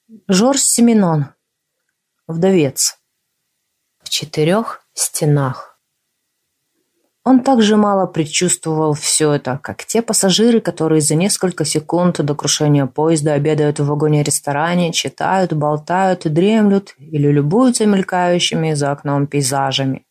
Жорж Сименон. Вдовец. В 4 стенах. Он так же мало предчувствовал все это, как те пассажиры, которые за несколько секунд до крушения поезда обедают в вагоне-ресторане, читают, болтают, дремлют или любуются мелькающими за окном пейзажами.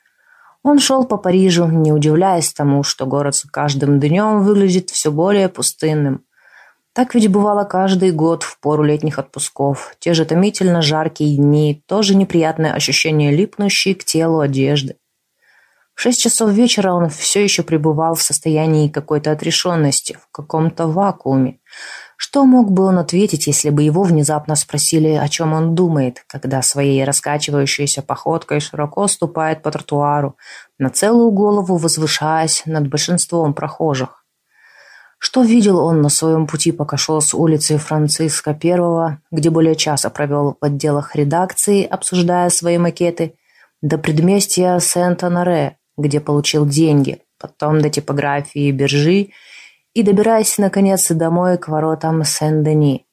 Он шел по Парижу, не удивляясь тому, что город с каждым днем выглядит все более пустынным. Так ведь бывало каждый год в пору летних отпусков. Те же томительно жаркие дни, тоже неприятное ощущение липнущей к телу одежды. В 6 часов вечера он все еще пребывал в состоянии какой-то отрешенности, в каком-то вакууме. Что мог бы он ответить, если бы его внезапно спросили, о чем он думает, когда своей раскачивающейся походкой широко ступает по тротуару, на целую голову возвышаясь над большинством прохожих? Что видел он на своем пути, пока шел с улицы Франциска I, где более часа провел в отделах редакции, обсуждая свои макеты, до предместья Сент-Оноре, где получил деньги, потом до типографии Бержи и добираясь, наконец, домой к воротам Сен-Дени?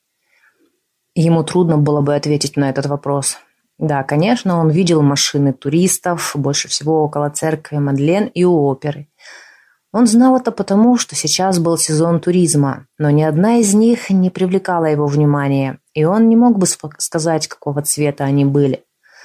Ему трудно было бы ответить на этот вопрос. Да, конечно, он видел машины туристов, больше всего около церкви Мадлен и у оперы. Он знал это потому, что сейчас был сезон туризма, но ни одна из них не привлекала его внимания, и он не мог бы сказать, какого цвета они были.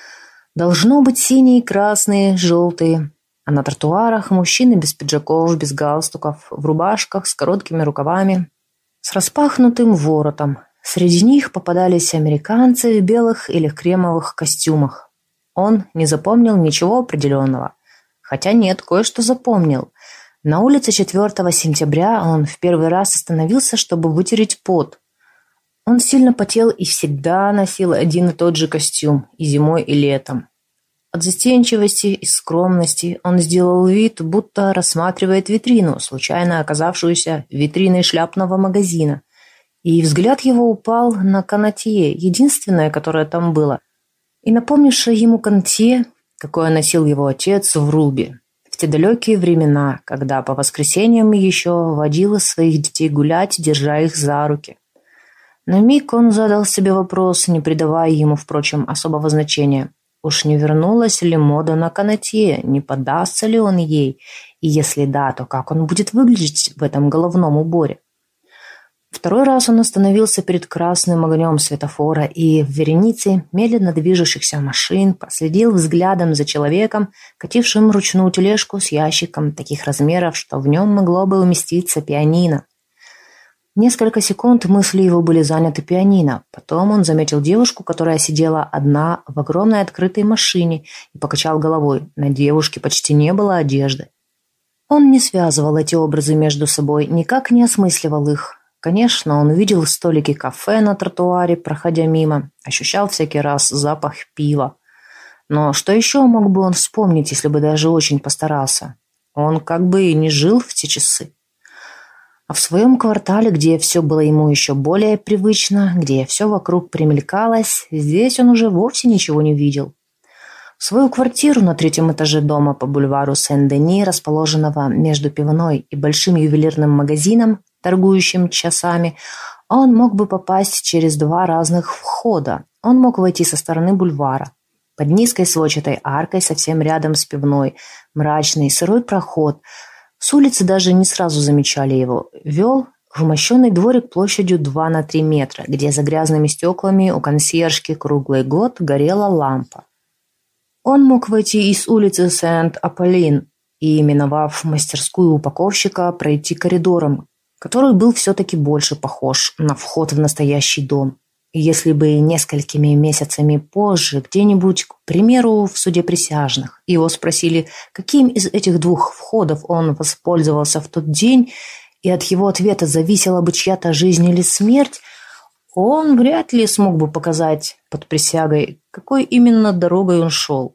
Должно быть синие, красные, желтые, а на тротуарах мужчины без пиджаков, без галстуков, в рубашках с короткими рукавами, с распахнутым воротом. Среди них попадались американцы в белых или кремовых костюмах. Он не запомнил ничего определенного. Хотя нет, кое-что запомнил. На улице 4 сентября он в первый раз остановился, чтобы вытереть пот. Он сильно потел и всегда носил один и тот же костюм, и зимой, и летом. От застенчивости и скромности он сделал вид, будто рассматривает витрину, случайно оказавшуюся витриной шляпного магазина. И взгляд его упал на канатье, единственное, которое там было, и напомнившее ему канатье, какое носил его отец в Рубе. В те далекие времена, когда по воскресеньям еще водила своих детей гулять, держа их за руки. На миг он задал себе вопрос, не придавая ему, впрочем, особого значения. Уж не вернулась ли мода на канатье, не поддастся ли он ей, и если да, то как он будет выглядеть в этом головном уборе? Второй раз он остановился перед красным огнем светофора и в веренице медленно движущихся машин проследил взглядом за человеком, катившим ручную тележку с ящиком таких размеров, что в нем могло бы уместиться пианино. Несколько секунд мысли его были заняты пианино. Потом он заметил девушку, которая сидела одна в огромной открытой машине, и покачал головой. На девушке почти не было одежды. Он не связывал эти образы между собой, никак не осмысливал их. Конечно, он видел столики кафе на тротуаре, проходя мимо, ощущал всякий раз запах пива. Но что еще мог бы он вспомнить, если бы даже очень постарался? Он как бы и не жил в те часы. А в своем квартале, где все было ему еще более привычно, где все вокруг примелькалось, здесь он уже вовсе ничего не видел. Свою квартиру на 3-м этаже дома по бульвару Сен-Дени, расположенного между пивной и большим ювелирным магазином, торгующим часами, он мог бы попасть через 2 разных входа. Он мог войти со стороны бульвара. Под низкой сводчатой аркой, совсем рядом с пивной, мрачный сырой проход. С улицы даже не сразу замечали его. Вел в мощенный дворик площадью 2 на 3 метра, где за грязными стеклами у консьержки круглый год горела лампа. Он мог войти из улицы Сент-Аполлин и, миновав мастерскую упаковщика, пройти коридором, который был все-таки больше похож на вход в настоящий дом. И если бы несколькими месяцами позже, где-нибудь, к примеру, в суде присяжных, его спросили, каким из этих 2 входов он воспользовался в тот день, и от его ответа зависела бы чья-то жизнь или смерть, он вряд ли смог бы показать под присягой, какой именно дорогой он шел.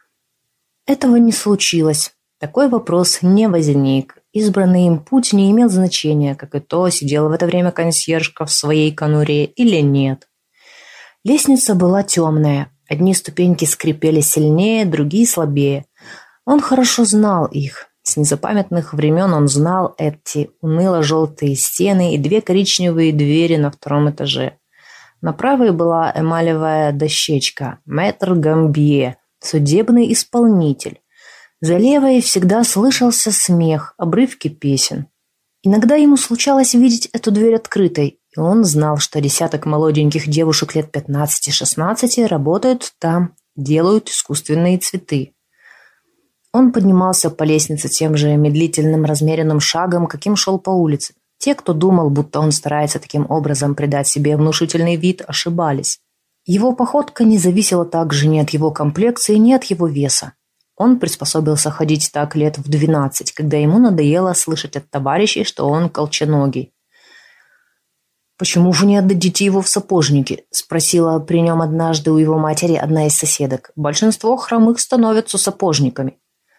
Этого не случилось. Такой вопрос не возник. Избранный им путь не имел значения, как и то, сидела в это время консьержка в своей конуре или нет. Лестница была темная. Одни ступеньки скрипели сильнее, другие слабее. Он хорошо знал их. С незапамятных времен он знал эти уныло-желтые стены и 2 коричневые двери на 2-м этаже. На правой была эмалевая дощечка «Мэтр Гамбье», судебный исполнитель. За левой всегда слышался смех, обрывки песен. Иногда ему случалось видеть эту дверь открытой, и он знал, что десяток молоденьких девушек лет 15-16 работают там, делают искусственные цветы. Он поднимался по лестнице тем же медлительным размеренным шагом, каким шел по улице. Те, кто думал, будто он старается таким образом придать себе внушительный вид, ошибались. Его походка не зависела также ни от его комплекции, ни от его веса. Он приспособился ходить так лет в 12, когда ему надоело слышать от товарищей, что он колченогий. «Почему вы не отдадите его в сапожники?» – спросила при нем однажды у его матери одна из соседок. «Большинство хромых становятся сапожниками».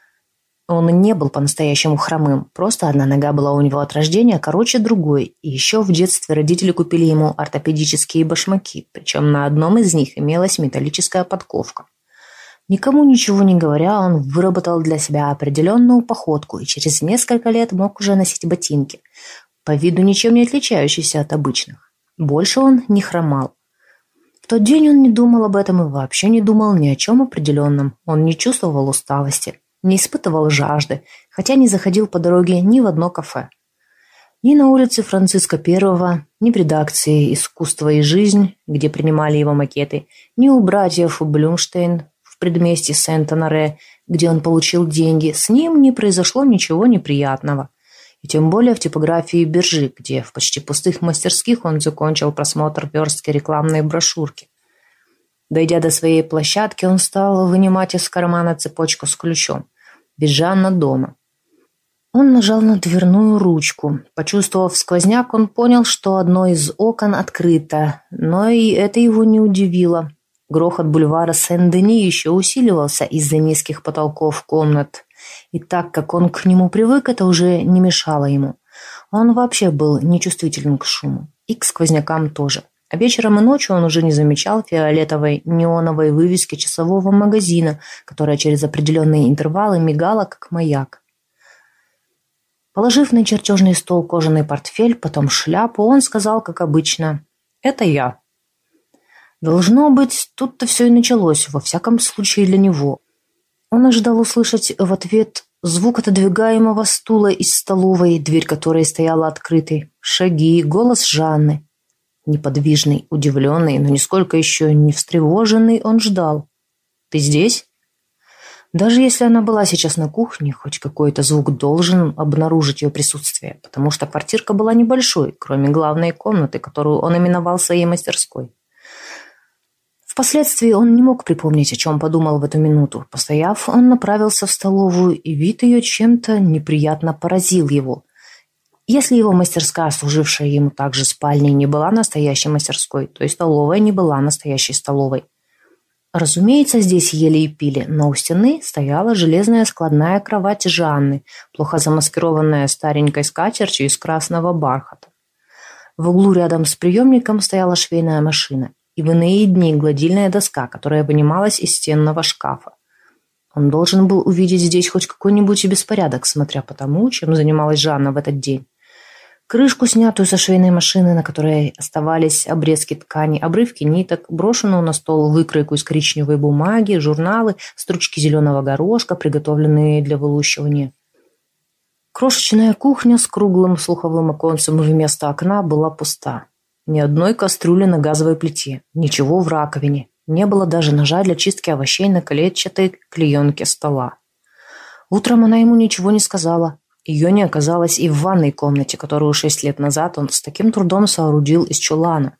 Он не был по-настоящему хромым, просто одна нога была у него от рождения короче другой, и еще в детстве родители купили ему ортопедические башмаки, причем на одном из них имелась металлическая подковка. Никому ничего не говоря, он выработал для себя определенную походку и через несколько лет мог уже носить ботинки, по виду ничем не отличающиеся от обычных. Больше он не хромал. В тот день он не думал об этом и вообще не думал ни о чем определенном. Он не чувствовал усталости, не испытывал жажды, хотя не заходил по дороге ни в одно кафе. Ни на улице Франциска I, ни в редакции «Искусство и жизнь», где принимали его макеты, ни у братьев Блюмштейн в предместье Сент-Оноре, где он получил деньги, с ним не произошло ничего неприятного. И тем более в типографии Бержи, где в почти пустых мастерских он закончил просмотр верстки рекламной брошюрки. Дойдя до своей площадки, он стал вынимать из кармана цепочку с ключом. Ведь Жанна дома. Он нажал на дверную ручку. Почувствовав сквозняк, он понял, что одно из окон открыто, но и это его не удивило. Грохот бульвара Сен-Дени еще усиливался из-за низких потолков комнат. И так как он к нему привык, это уже не мешало ему. Он вообще был нечувствителен к шуму. И к сквознякам тоже. А вечером и ночью он уже не замечал фиолетовой неоновой вывески часового магазина, которая через определенные интервалы мигала, как маяк. Положив на чертежный стол кожаный портфель, потом шляпу, он сказал, как обычно: «Это я». Должно быть, тут-то все и началось, во всяком случае для него. Он ожидал услышать в ответ звук отодвигаемого стула из столовой, дверь которой стояла открытой, шаги, голос Жанны. Неподвижный, удивленный, но нисколько еще не встревоженный, он ждал. «Ты здесь?» Даже если она была сейчас на кухне, хоть какой-то звук должен обнаружить ее присутствие, потому что квартирка была небольшой, кроме главной комнаты, которую он именовал своей мастерской. Впоследствии он не мог припомнить, о чем подумал в эту минуту. Постояв, он направился в столовую, и вид ее чем-то неприятно поразил его. Если его мастерская, служившая ему также спальней, не была настоящей мастерской, то и столовая не была настоящей столовой. Разумеется, здесь ели и пили, но у стены стояла железная складная кровать Жанны, плохо замаскированная старенькой скатертью из красного бархата. В углу рядом с приемником стояла швейная машина, и в иные дни гладильная доска, которая вынималась из стенного шкафа. Он должен был увидеть здесь хоть какой-нибудь беспорядок, смотря по тому, чем занималась Жанна в этот день. Крышку, снятую со швейной машины, на которой оставались обрезки ткани, обрывки ниток, брошенную на стол выкройку из коричневой бумаги, журналы, стручки зеленого горошка, приготовленные для вылущивания. Крошечная кухня с круглым слуховым оконцем вместо окна была пуста. Ни одной кастрюли на газовой плите, ничего в раковине. Не было даже ножа для чистки овощей на клетчатой клеенке стола. Утром она ему ничего не сказала. Ее не оказалось и в ванной комнате, которую 6 лет назад он с таким трудом соорудил из чулана.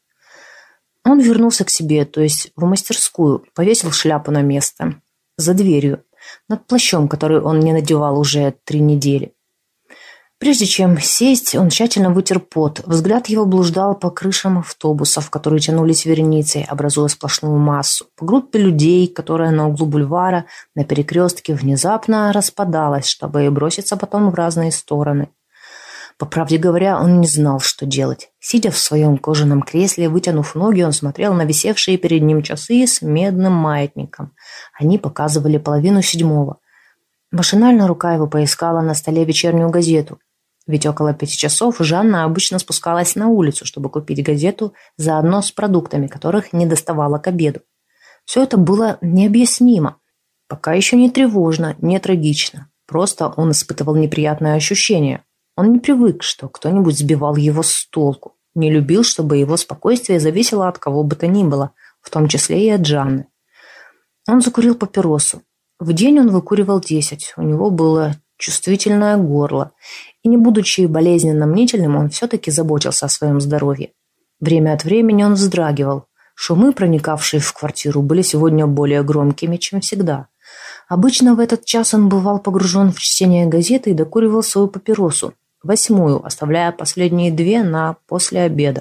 Он вернулся к себе, то есть в мастерскую, повесил шляпу на место, за дверью, над плащом, который он не надевал уже 3 недели. Прежде чем сесть, он тщательно вытер пот. Взгляд его блуждал по крышам автобусов, которые тянулись вереницей, образуя сплошную массу, по группе людей, которая на углу бульвара, на перекрестке внезапно распадалась, чтобы броситься потом в разные стороны. По правде говоря, он не знал, что делать. Сидя в своем кожаном кресле, вытянув ноги, он смотрел на висевшие перед ним часы с медным маятником. Они показывали 6:30. Машинально рука его поискала на столе вечернюю газету. Ведь около 5 часов Жанна обычно спускалась на улицу, чтобы купить газету заодно с продуктами, которых не доставало к обеду. Все это было необъяснимо. Пока еще не тревожно, не трагично. Просто он испытывал неприятное ощущение. Он не привык, что кто-нибудь сбивал его с толку. Не любил, чтобы его спокойствие зависело от кого бы то ни было, в том числе и от Жанны. Он закурил папиросу. В день он выкуривал 10. У него было чувствительное горло. И не будучи болезненно мнительным, он все-таки заботился о своем здоровье. Время от времени он вздрагивал. Шумы, проникавшие в квартиру, были сегодня более громкими, чем всегда. Обычно в этот час он бывал погружен в чтение газеты и докуривал свою папиросу, 8-ю, оставляя последние 2 на после обеда.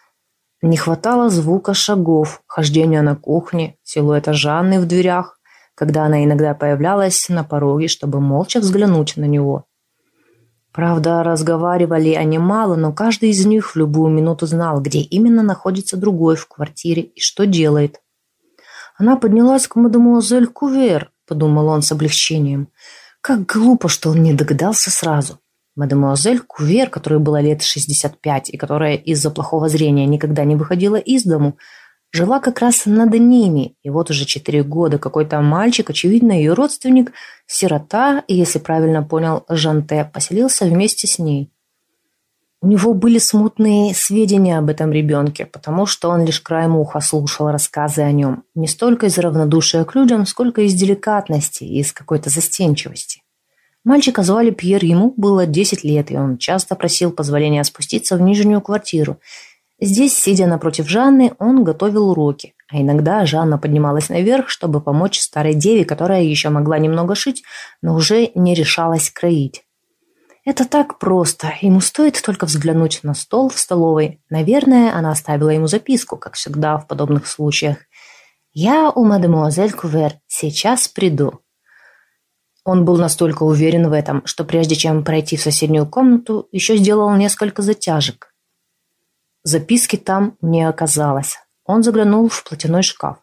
Не хватало звука шагов, хождения на кухне, силуэта Жанны в дверях, когда она иногда появлялась на пороге, чтобы молча взглянуть на него. Правда, разговаривали они мало, но каждый из них в любую минуту знал, где именно находится другой в квартире и что делает. «Она поднялась к мадемуазель Кувер», — подумал он с облегчением. Как глупо, что он не догадался сразу. Мадемуазель Кувер, которой было лет 65 и которая из-за плохого зрения никогда не выходила из дому, жила как раз над ними, и вот уже 4 года какой-то мальчик, очевидно, ее родственник, сирота, и, если правильно понял Жанте, поселился вместе с ней. У него были смутные сведения об этом ребенке, потому что он лишь краем уха слушал рассказы о нем, не столько из равнодушия к людям, сколько из деликатности и из какой-то застенчивости. Мальчика звали Пьер, ему было 10 лет, и он часто просил позволения спуститься в нижнюю квартиру. Здесь, сидя напротив Жанны, он готовил уроки, а иногда Жанна поднималась наверх, чтобы помочь старой деве, которая еще могла немного шить, но уже не решалась кроить. Это так просто, ему стоит только взглянуть на стол в столовой. Наверное, она оставила ему записку, как всегда в подобных случаях. «Я у мадемуазель Кувер, сейчас приду». Он был настолько уверен в этом, что прежде чем пройти в соседнюю комнату, еще сделал несколько затяжек. Записки там не оказалось. Он заглянул в платяной шкаф.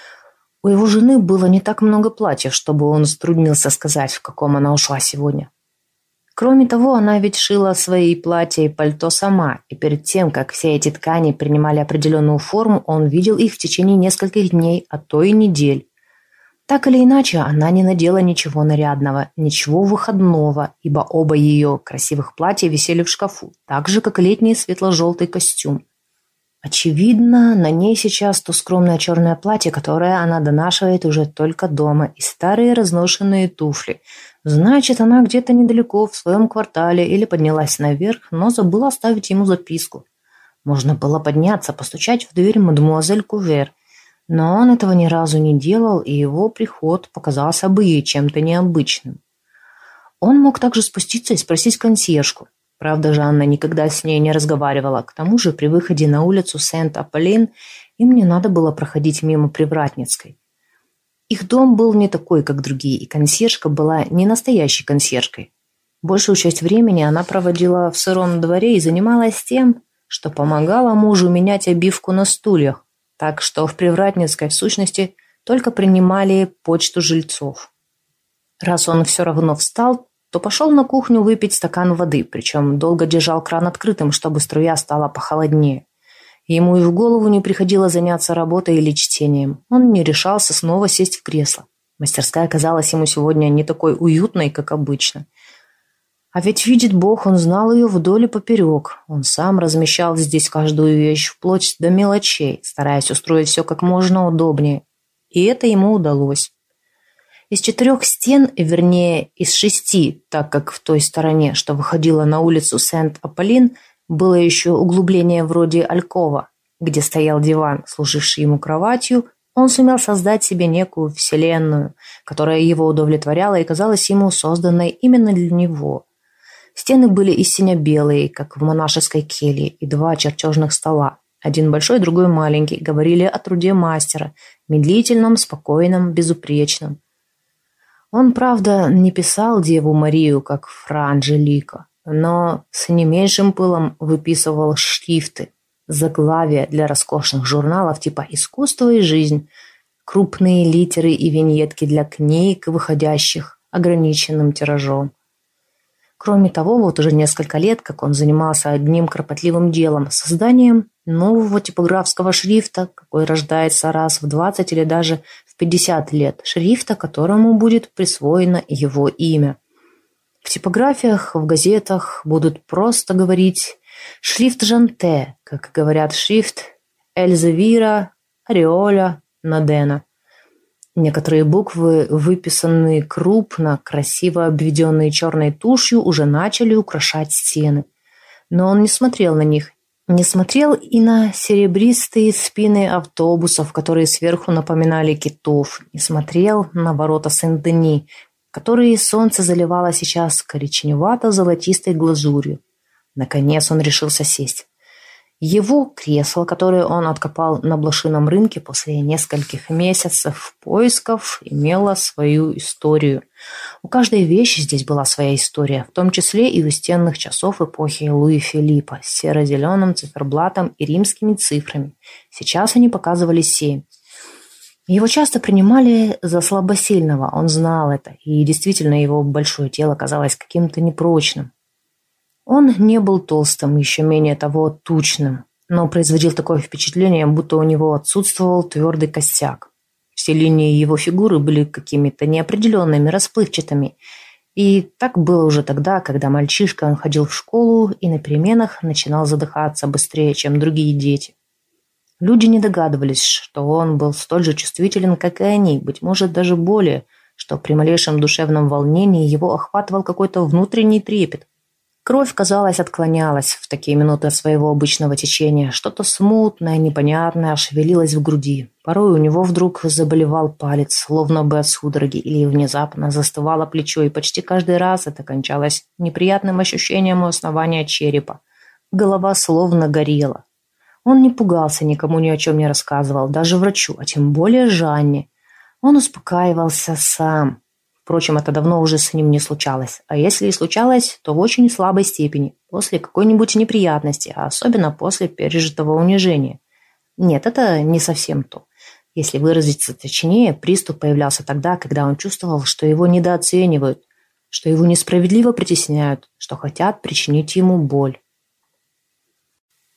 У его жены было не так много платьев, чтобы он затруднился сказать, в каком она ушла сегодня. Кроме того, она ведь шила свои платья и пальто сама, и перед тем, как все эти ткани принимали определенную форму, он видел их в течение нескольких дней, а то и недель. Так или иначе, она не надела ничего нарядного, ничего выходного, ибо оба ее красивых платья висели в шкафу, так же, как и летний светло-желтый костюм. Очевидно, на ней сейчас то скромное черное платье, которое она донашивает уже только дома, и старые разношенные туфли. Значит, она где-то недалеко, в своем квартале, или поднялась наверх, но забыла оставить ему записку. Можно было подняться, постучать в дверь мадемуазель Кувер, но он этого ни разу не делал, и его приход показался бы ей чем-то необычным. Он мог также спуститься и спросить консьержку. Правда, Жанна никогда с ней не разговаривала. К тому же при выходе на улицу Сент-Аполлин им не надо было проходить мимо Привратницкой. Их дом был не такой, как другие, и консьержка была не настоящей консьержкой. Большую часть времени она проводила в сыром дворе и занималась тем, что помогала мужу менять обивку на стульях, так что в Привратницкой, в сущности, только принимали почту жильцов. Раз он все равно встал, то пошел на кухню выпить стакан воды, причем долго держал кран открытым, чтобы струя стала похолоднее. Ему и в голову не приходило заняться работой или чтением. Он не решался снова сесть в кресло. Мастерская казалась ему сегодня не такой уютной, как обычно. А ведь, видит Бог, он знал ее вдоль и поперек. Он сам размещал здесь каждую вещь, вплоть до мелочей, стараясь устроить все как можно удобнее. И это ему удалось. Из 4 стен, вернее, из 6, так как в той стороне, что выходила на улицу Сент-Аполлин, было еще углубление вроде алькова, где стоял диван, служивший ему кроватью. Он сумел создать себе некую вселенную, которая его удовлетворяла и казалась ему созданной именно для него. Стены были из сине-белые, как в монашеской келье, и 2 чертежных стола, один большой, другой маленький, говорили о труде мастера, медлительном, спокойном, безупречном. Он, правда, не писал Деву Марию, как Фра Анжелика, но с не меньшим пылом выписывал шрифты, заглавия для роскошных журналов типа «Искусство и жизнь», крупные литеры и виньетки для книг, выходящих ограниченным тиражом. Кроме того, вот уже несколько лет, как он занимался одним кропотливым делом – созданием нового типографского шрифта, какой рождается раз в 20 или даже в 50 лет, шрифта, которому будет присвоено его имя. В типографиях, в газетах будут просто говорить «шрифт Жанте», как говорят шрифт Эльзевира, Ореоля, Надена. Некоторые буквы, выписанные крупно, красиво обведенные черной тушью, уже начали украшать стены. Но он не смотрел на них. Не смотрел и на серебристые спины автобусов, которые сверху напоминали китов. Не смотрел на ворота Сен-Дени, которые солнце заливало сейчас коричневато-золотистой глазурью. Наконец он решился сесть. Его кресло, которое он откопал на блошином рынке после нескольких месяцев поисков, имело свою историю. У каждой вещи здесь была своя история, в том числе и у стенных часов эпохи Луи Филиппа с серо-зеленым циферблатом и римскими цифрами. Сейчас они показывали 7. Его часто принимали за слабосильного, он знал это, и действительно его большое тело казалось каким-то непрочным. Он не был толстым, еще менее того тучным, но производил такое впечатление, будто у него отсутствовал твердый костяк. Все линии его фигуры были какими-то неопределенными, расплывчатыми. И так было уже тогда, когда мальчишка он ходил в школу и на переменах начинал задыхаться быстрее, чем другие дети. Люди не догадывались, что он был столь же чувствителен, как и они, быть может, даже более, что при малейшем душевном волнении его охватывал какой-то внутренний трепет. Кровь, казалось, отклонялась в такие минуты от своего обычного течения. Что-то смутное, непонятное шевелилось в груди. Порой у него вдруг заболевал палец, словно бы от судороги, или внезапно застывало плечо, и почти каждый раз это кончалось неприятным ощущением у основания черепа. Голова словно горела. Он не пугался, никому ни о чем не рассказывал, даже врачу, а тем более Жанне. Он успокаивался сам. Впрочем, это давно уже с ним не случалось. А если и случалось, то в очень слабой степени, после какой-нибудь неприятности, а особенно после пережитого унижения. Нет, это не совсем то. Если выразиться точнее, приступ появлялся тогда, когда он чувствовал, что его недооценивают, что его несправедливо притесняют, что хотят причинить ему боль.